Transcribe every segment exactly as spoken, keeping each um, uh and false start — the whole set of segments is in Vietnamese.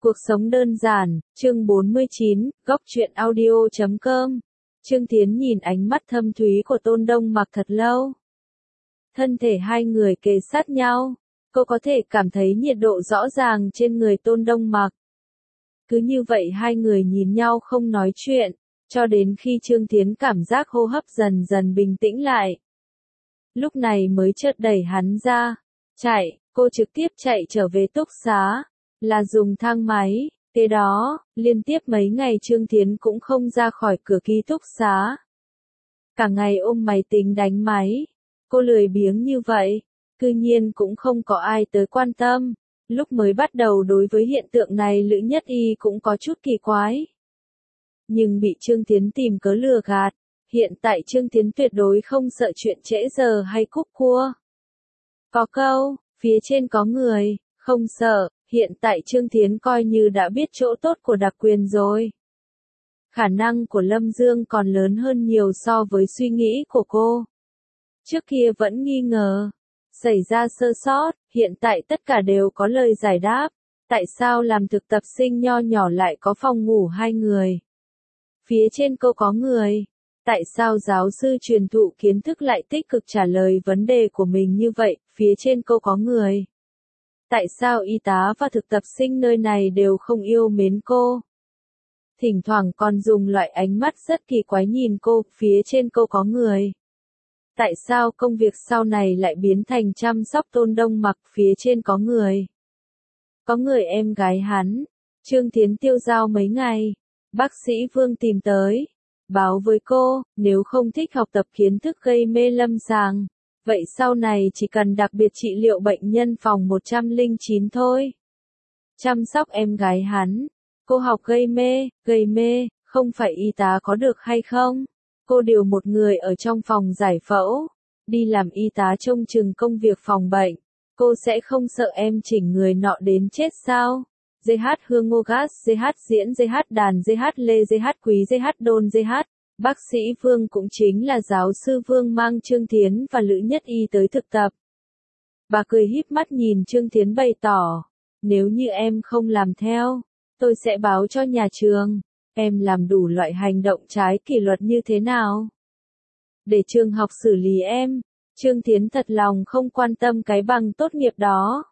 Cuộc sống đơn giản, chương bốn mươi chín, góc truyện audio chấm com. Trương Thiến nhìn ánh mắt thâm thúy của Tôn Đông Mặc thật lâu. Thân thể hai người kề sát nhau, cô có thể cảm thấy nhiệt độ rõ ràng trên người Tôn Đông Mặc. Cứ như vậy hai người nhìn nhau không nói chuyện, cho đến khi Trương Thiến cảm giác hô hấp dần dần bình tĩnh lại. Lúc này mới chợt đẩy hắn ra, chạy, cô trực tiếp chạy trở về túc xá. Là dùng thang máy, kế đó, liên tiếp mấy ngày Trương Thiến cũng không ra khỏi cửa ký túc xá. Cả ngày ôm máy tính đánh máy, cô lười biếng như vậy, cư nhiên cũng không có ai tới quan tâm. Lúc mới bắt đầu đối với hiện tượng này Lữ Nhất Y cũng có chút kỳ quái. Nhưng bị Trương Thiến tìm cớ lừa gạt, hiện tại Trương Thiến tuyệt đối không sợ chuyện trễ giờ hay cúp cua. Có câu, phía trên có người, không sợ. Hiện tại Trương Thiến coi như đã biết chỗ tốt của đặc quyền rồi. Khả năng của Lâm Dương còn lớn hơn nhiều so với suy nghĩ của cô. Trước kia vẫn nghi ngờ, xảy ra sơ sót, hiện tại tất cả đều có lời giải đáp. Tại sao làm thực tập sinh nho nhỏ lại có phòng ngủ hai người? Phía trên cô có người. Tại sao giáo sư truyền thụ kiến thức lại tích cực trả lời vấn đề của mình như vậy? Phía trên cô có người. Tại sao y tá và thực tập sinh nơi này đều không yêu mến cô? Thỉnh thoảng còn dùng loại ánh mắt rất kỳ quái nhìn cô, phía trên cô có người. Tại sao công việc sau này lại biến thành chăm sóc Tôn Đông Mặc, phía trên có người? Có người em gái hắn, Trương Thiến tiêu dao mấy ngày, bác sĩ Vương tìm tới, báo với cô, nếu không thích học tập kiến thức gây mê lâm sàng. Vậy sau này chỉ cần đặc biệt trị liệu bệnh nhân phòng một trăm lẻ chín thôi. Chăm sóc em gái hắn. Cô học gây mê, gây mê, không phải y tá có được hay không? Cô điều một người ở trong phòng giải phẫu, đi làm y tá trông chừng công việc phòng bệnh. Cô sẽ không sợ em chỉnh người nọ đến chết sao? giê hát Hương Ngô Gát, giê hát Diễn, giê hát Đàn, giê hát Lê, giê hát Quý, giê hát Đôn, giê hát. Bác sĩ Vương cũng chính là giáo sư Vương mang Trương Thiến và Lữ Nhất Y tới thực tập. Bà cười híp mắt nhìn Trương Thiến bày tỏ, nếu như em không làm theo, tôi sẽ báo cho nhà trường, em làm đủ loại hành động trái kỷ luật như thế nào. Để trường học xử lý em, Trương Thiến thật lòng không quan tâm cái bằng tốt nghiệp đó.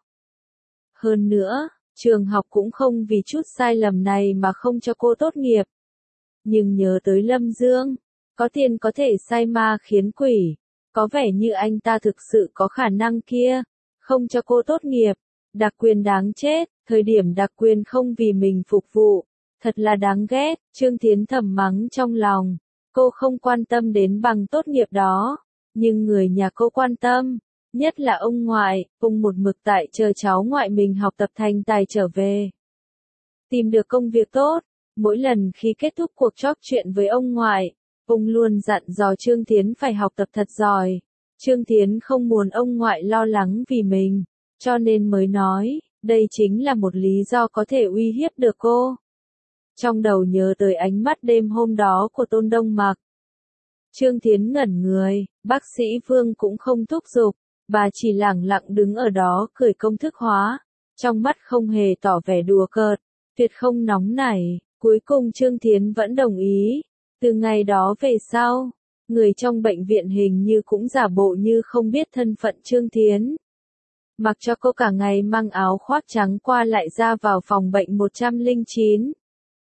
Hơn nữa, trường học cũng không vì chút sai lầm này mà không cho cô tốt nghiệp. Nhưng nhớ tới Lâm Dương, có tiền có thể sai ma khiến quỷ, có vẻ như anh ta thực sự có khả năng kia, không cho cô tốt nghiệp, đặc quyền đáng chết, thời điểm đặc quyền không vì mình phục vụ, thật là đáng ghét, Trương Thiến thầm mắng trong lòng, cô không quan tâm đến bằng tốt nghiệp đó, nhưng người nhà cô quan tâm, nhất là ông ngoại, ông một mực tại chờ cháu ngoại mình học tập thành tài trở về. Tìm được công việc tốt. Mỗi lần khi kết thúc cuộc trò chuyện với ông ngoại, ông luôn dặn dò Trương Thiến phải học tập thật giỏi. Trương Thiến không muốn ông ngoại lo lắng vì mình, cho nên mới nói, đây chính là một lý do có thể uy hiếp được cô. Trong đầu nhớ tới ánh mắt đêm hôm đó của Tôn Đông Mặc. Trương Thiến ngẩn người, bác sĩ Vương cũng không thúc giục, bà chỉ lẳng lặng đứng ở đó cười công thức hóa, trong mắt không hề tỏ vẻ đùa cợt, tuyệt không nóng nảy. Cuối cùng Trương Thiến vẫn đồng ý. Từ ngày đó về sau, người trong bệnh viện hình như cũng giả bộ như không biết thân phận Trương Thiến. Mặc cho cô cả ngày mang áo khoác trắng qua lại ra vào phòng bệnh một trăm lẻ chín.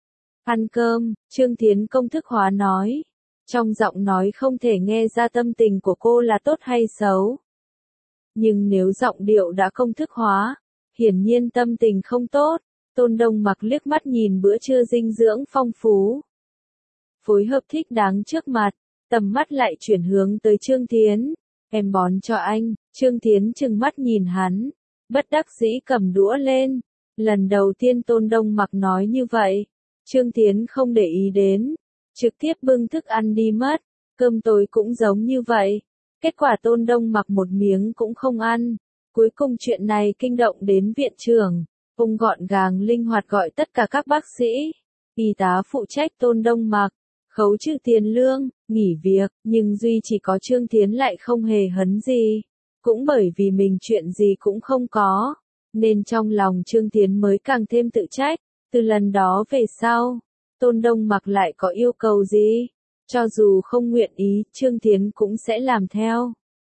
Ăn cơm, Trương Thiến công thức hóa nói. Trong giọng nói không thể nghe ra tâm tình của cô là tốt hay xấu. Nhưng nếu giọng điệu đã công thức hóa, hiển nhiên tâm tình không tốt. Tôn Đông Mặc liếc mắt nhìn bữa trưa dinh dưỡng phong phú. Phối hợp thích đáng trước mặt, tầm mắt lại chuyển hướng tới Trương Thiến. Em bón cho anh, Trương Thiến trừng mắt nhìn hắn, bất đắc dĩ cầm đũa lên. Lần đầu tiên Tôn Đông Mặc nói như vậy, Trương Thiến không để ý đến, trực tiếp bưng thức ăn đi mất, cơm tối cũng giống như vậy. Kết quả Tôn Đông Mặc một miếng cũng không ăn, cuối cùng chuyện này kinh động đến viện trưởng. Ông gọn gàng linh hoạt gọi tất cả các bác sĩ, y tá phụ trách Tôn Đông Mặc, khấu trừ tiền lương, nghỉ việc, nhưng duy chỉ có Trương Thiến lại không hề hấn gì. Cũng bởi vì mình chuyện gì cũng không có, nên trong lòng Trương Thiến mới càng thêm tự trách. Từ lần đó về sau, Tôn Đông Mặc lại có yêu cầu gì, cho dù không nguyện ý, Trương Thiến cũng sẽ làm theo.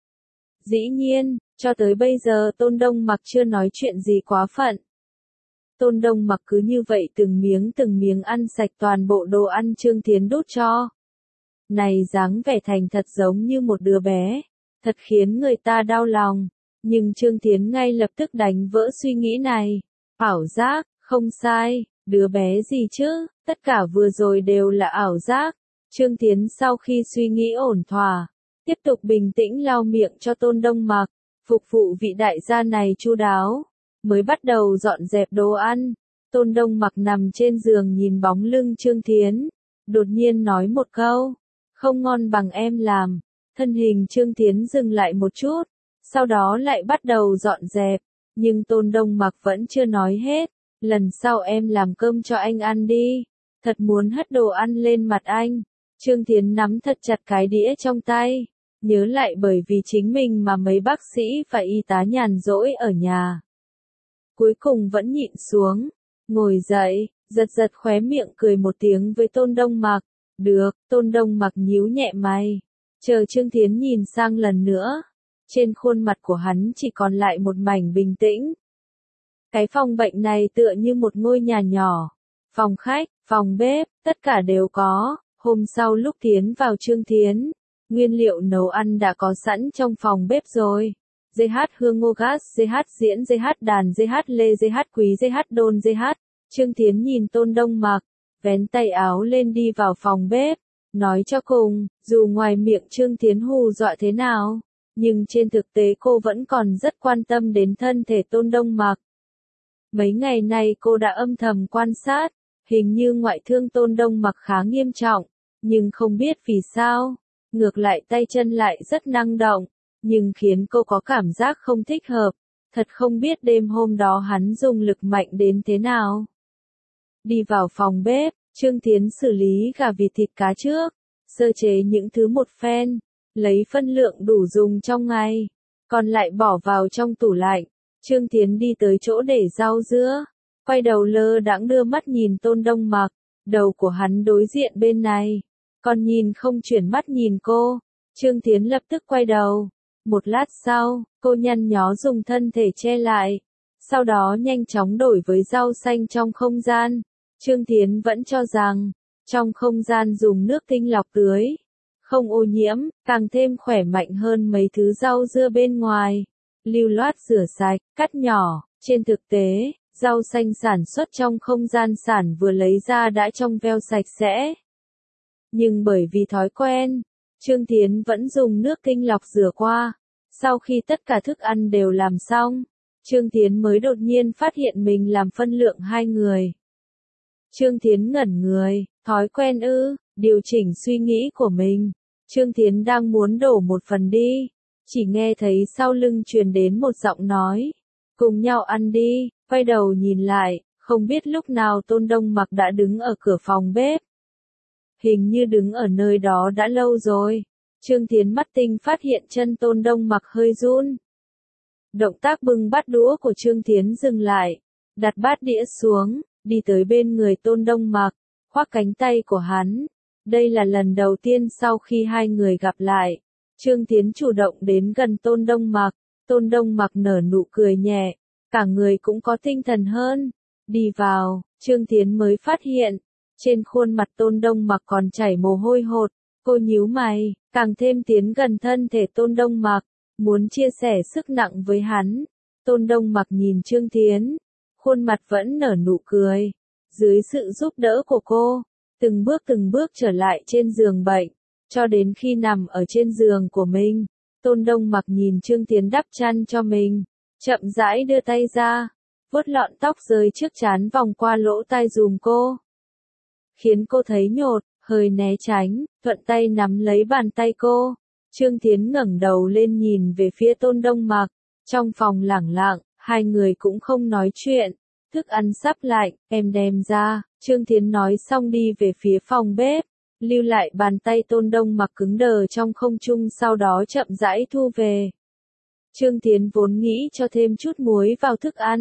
Dĩ nhiên, cho tới bây giờ Tôn Đông Mặc chưa nói chuyện gì quá phận. Tôn Đông Mặc cứ như vậy từng miếng từng miếng ăn sạch toàn bộ đồ ăn Trương Thiến đút cho. Này dáng vẻ thành thật giống như một đứa bé, thật khiến người ta đau lòng. Nhưng Trương Thiến ngay lập tức đánh vỡ suy nghĩ này. Ảo giác, không sai, đứa bé gì chứ, tất cả vừa rồi đều là ảo giác. Trương Thiến sau khi suy nghĩ ổn thỏa, tiếp tục bình tĩnh lau miệng cho Tôn Đông Mặc, phục vụ vị đại gia này chu đáo, mới bắt đầu dọn dẹp đồ ăn. Tôn Đông Mặc nằm trên giường nhìn bóng lưng Trương Thiến, đột nhiên nói một câu, không ngon bằng em làm. Thân hình Trương Thiến dừng lại một chút, sau đó lại bắt đầu dọn dẹp, nhưng Tôn Đông Mặc vẫn chưa nói hết. Lần sau em làm cơm cho anh ăn đi, thật muốn hất đồ ăn lên mặt anh. Trương Thiến nắm thật chặt cái đĩa trong tay, nhớ lại bởi vì chính mình mà mấy bác sĩ và y tá nhàn rỗi ở nhà. Cuối cùng vẫn nhịn xuống, ngồi dậy, giật giật khóe miệng cười một tiếng với Tôn Đông Mặc. Được, Tôn Đông Mặc nhíu nhẹ mày, chờ Trương Thiến nhìn sang lần nữa. Trên khuôn mặt của hắn chỉ còn lại một mảnh bình tĩnh. Cái phòng bệnh này tựa như một ngôi nhà nhỏ. Phòng khách, phòng bếp, tất cả đều có. Hôm sau lúc tiến vào Trương Thiến, nguyên liệu nấu ăn đã có sẵn trong phòng bếp rồi. giê hát hương ngô gas, giê hát diễn, giê hát đàn, giê hát lê, giê hát quý, giê hát đôn, giê hát. Trương Thiến nhìn Tôn Đông Mặc, vén tay áo lên đi vào phòng bếp. Nói cho cùng, dù ngoài miệng Trương Thiến hù dọa thế nào, nhưng trên thực tế cô vẫn còn rất quan tâm đến thân thể Tôn Đông Mặc. Mấy ngày nay cô đã âm thầm quan sát, hình như ngoại thương Tôn Đông Mặc khá nghiêm trọng, nhưng không biết vì sao, ngược lại tay chân lại rất năng động, nhưng khiến cô có cảm giác không thích hợp, thật không biết đêm hôm đó hắn dùng lực mạnh đến thế nào. Đi vào phòng bếp, Trương Thiến xử lý gà vịt thịt cá trước, sơ chế những thứ một phen, lấy phân lượng đủ dùng trong ngày, còn lại bỏ vào trong tủ lạnh. Trương Thiến đi tới chỗ để rau dưa, quay đầu lơ đãng đưa mắt nhìn Tôn Đông Mặc, đầu của hắn đối diện bên này, còn nhìn không chuyển mắt nhìn cô. Trương Thiến lập tức quay đầu, một lát sau, cô nhăn nhó dùng thân thể che lại, sau đó nhanh chóng đổi với rau xanh trong không gian. Trương Thiến vẫn cho rằng, trong không gian dùng nước tinh lọc tưới, không ô nhiễm, càng thêm khỏe mạnh hơn mấy thứ rau dưa bên ngoài. Lưu loát rửa sạch, cắt nhỏ, trên thực tế, rau xanh sản xuất trong không gian sản vừa lấy ra đã trong veo sạch sẽ. Nhưng bởi vì thói quen, Trương Thiến vẫn dùng nước tinh lọc rửa qua. Sau khi tất cả thức ăn đều làm xong, Trương Thiến mới đột nhiên phát hiện mình làm phân lượng hai người. Trương Thiến ngẩn người, thói quen ư, điều chỉnh suy nghĩ của mình. Trương Thiến đang muốn đổ một phần đi, chỉ nghe thấy sau lưng truyền đến một giọng nói, cùng nhau ăn đi. Quay đầu nhìn lại, không biết lúc nào Tôn Đông Mặc đã đứng ở cửa phòng bếp. Hình như đứng ở nơi đó đã lâu rồi. Trương Thiến mắt tinh phát hiện chân Tôn Đông Mặc hơi run. Động tác bưng bát đũa của Trương Thiến dừng lại, đặt bát đĩa xuống, đi tới bên người Tôn Đông Mặc, khoác cánh tay của hắn. Đây là lần đầu tiên sau khi hai người gặp lại, Trương Thiến chủ động đến gần Tôn Đông Mặc. Tôn Đông Mặc nở nụ cười nhẹ, cả người cũng có tinh thần hơn. Đi vào, Trương Thiến mới phát hiện, trên khuôn mặt Tôn Đông Mặc còn chảy mồ hôi hột. Cô nhíu mày, càng thêm tiến gần thân thể Tôn Đông Mặc, muốn chia sẻ sức nặng với hắn. Tôn Đông Mặc nhìn Trương Thiến, khuôn mặt vẫn nở nụ cười. Dưới sự giúp đỡ của cô, từng bước từng bước trở lại trên giường bệnh, cho đến khi nằm ở trên giường của mình. Tôn Đông Mặc nhìn Trương Thiến đắp chăn cho mình, chậm rãi đưa tay ra, vuốt lọn tóc rơi trước trán vòng qua lỗ tai giùm cô. Khiến cô thấy nhột, hơi né tránh, thuận tay nắm lấy bàn tay cô. Trương Thiến ngẩng đầu lên nhìn về phía Tôn Đông Mặc, trong phòng lẳng lặng, hai người cũng không nói chuyện. Thức ăn sắp lạnh, em đem ra. Trương Thiến nói xong đi về phía phòng bếp, lưu lại bàn tay Tôn Đông Mặc cứng đờ trong không trung, sau đó chậm rãi thu về. Trương Thiến vốn nghĩ cho thêm chút muối vào thức ăn,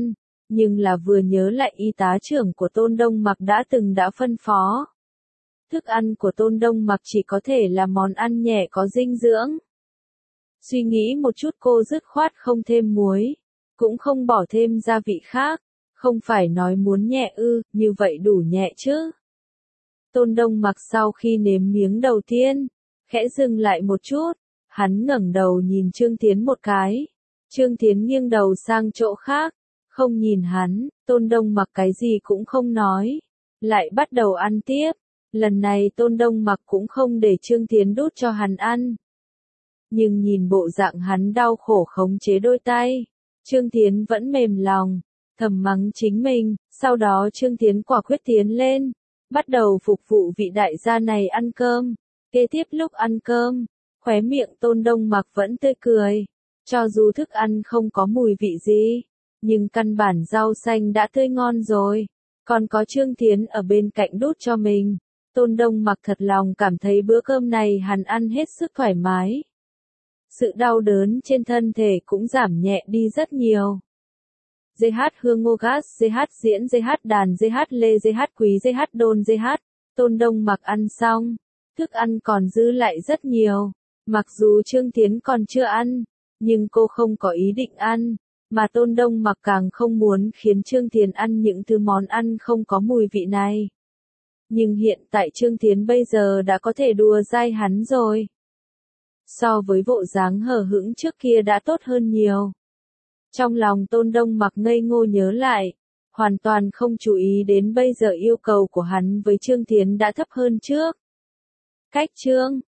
nhưng là vừa nhớ lại y tá trưởng của Tôn Đông Mặc đã từng đã phân phó. Thức ăn của Tôn Đông Mặc chỉ có thể là món ăn nhẹ có dinh dưỡng. Suy nghĩ một chút cô dứt khoát không thêm muối, cũng không bỏ thêm gia vị khác, không phải nói muốn nhẹ ư, như vậy đủ nhẹ chứ. Tôn Đông Mặc sau khi nếm miếng đầu tiên, khẽ dừng lại một chút, hắn ngẩng đầu nhìn Trương Thiến một cái. Trương Thiến nghiêng đầu sang chỗ khác, không nhìn hắn, Tôn Đông Mặc cái gì cũng không nói, lại bắt đầu ăn tiếp. Lần này Tôn Đông Mặc cũng không để Trương Thiến đút cho hắn ăn. Nhưng nhìn bộ dạng hắn đau khổ khống chế đôi tay, Trương Thiến vẫn mềm lòng, thầm mắng chính mình, sau đó Trương Thiến quả quyết tiến lên, bắt đầu phục vụ vị đại gia này ăn cơm. Kế tiếp lúc ăn cơm, khóe miệng Tôn Đông Mặc vẫn tươi cười, cho dù thức ăn không có mùi vị gì, nhưng căn bản rau xanh đã tươi ngon rồi, còn có Trương Thiến ở bên cạnh đút cho mình. Tôn Đông Mặc thật lòng cảm thấy bữa cơm này hắn ăn hết sức thoải mái. Sự đau đớn trên thân thể cũng giảm nhẹ đi rất nhiều. giê hát Hương Ngô Gát, giê hát Diễn, giê hát Đàn, giê hát Lê, giê hát Quý, giê hát Đôn, giê hát Tôn Đông Mặc ăn xong, thức ăn còn dư lại rất nhiều. Mặc dù Trương Thiến còn chưa ăn, nhưng cô không có ý định ăn, mà Tôn Đông Mặc càng không muốn khiến Trương Thiến ăn những thứ món ăn không có mùi vị này. Nhưng hiện tại Trương Thiến bây giờ đã có thể đùa dai hắn rồi. So với bộ dáng hờ hững trước kia đã tốt hơn nhiều. Trong lòng Tôn Đông Mặc ngây ngô nhớ lại, hoàn toàn không chú ý đến bây giờ yêu cầu của hắn với Trương Thiến đã thấp hơn trước. Cách Trương